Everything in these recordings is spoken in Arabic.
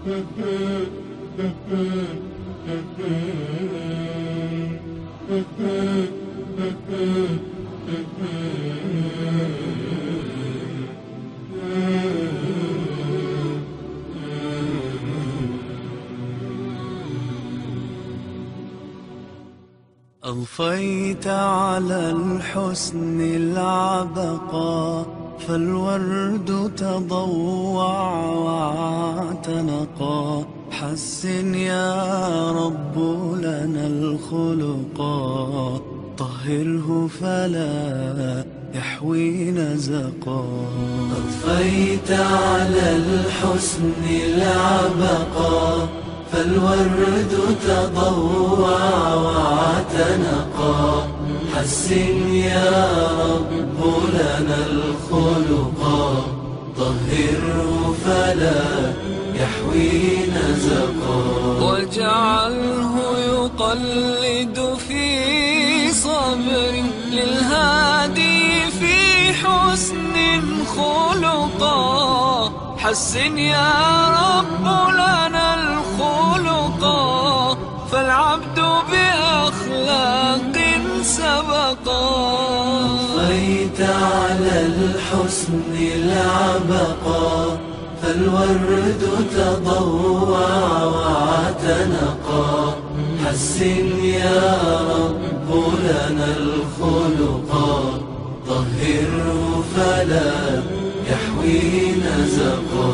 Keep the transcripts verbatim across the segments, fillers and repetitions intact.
أضفيت على الحسن العبقى، فالورد تضوع واعتنقا. حسن يا رب لنا الخلقا، طهره فلا يحوي نزقا. أضفيت على الحسن العبقا، فالورد تضوع واعتنقا. حسن يا رب لنا الخلقا، طهره فلا يحوي نزقا. واجعله يقلد في صبر للهادي في حسن خلقا. حسن يا رب لنا الخلقا، فالعبد بأخلاق سبقا. أضفيت على الحسن العبقا، فالورد تضوع واعتنقا. حسن يا رب لنا الخلقا، طهره فلا يحوي نزقا.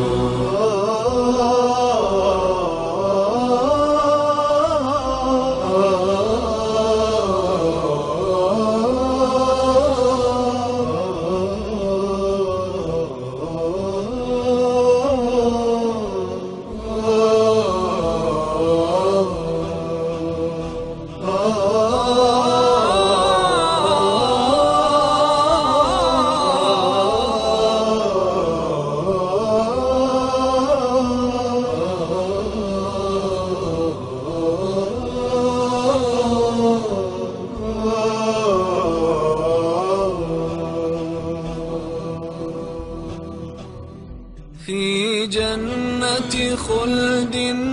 في جنة خلد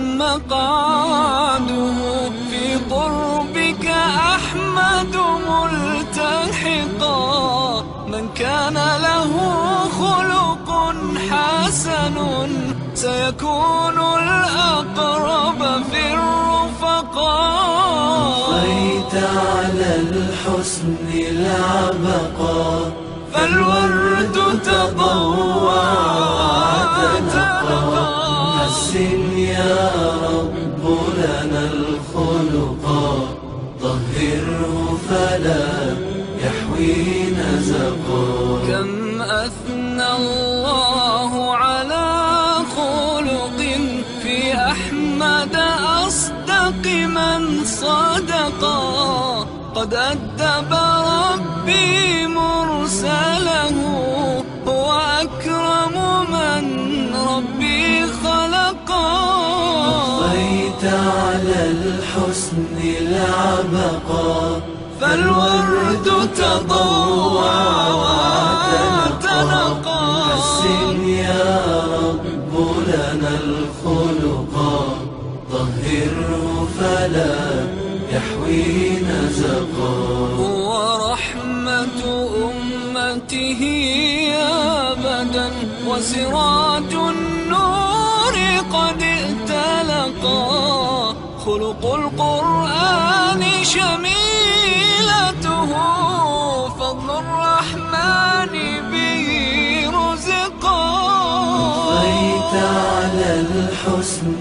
مقعده، في قربك أحمد ملتحقا. من كان له خلق حسن، سيكون الأقرب في الرفقاء. أضفيت على الحسن العبقا، فالورد تضوع واعتنقا. حسن يا رب لنا الخلقا، طهره فلا يحوي نزقا. كم أثنى الله على خلق في أحمد أصدق من صدقا. قد أدب ربي مرسله، هو أكرم من ربي خلقا. أضفيت على الحسن العبقا، فالورد تضوع واعتنقا. حسن يا رب لنا الخلقا، طهره فلا يحوي نزقا. ورحمة أمته أبدا، وسراج النور قد ائتلقا. خلق القرآن شميلته، فضل الرحمن به رزقا. أضفيت على الحسن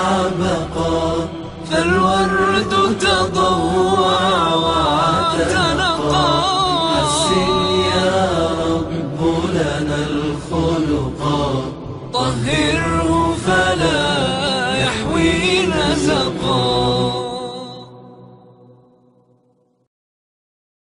العبقا، فالورد تضوع واعتنقا.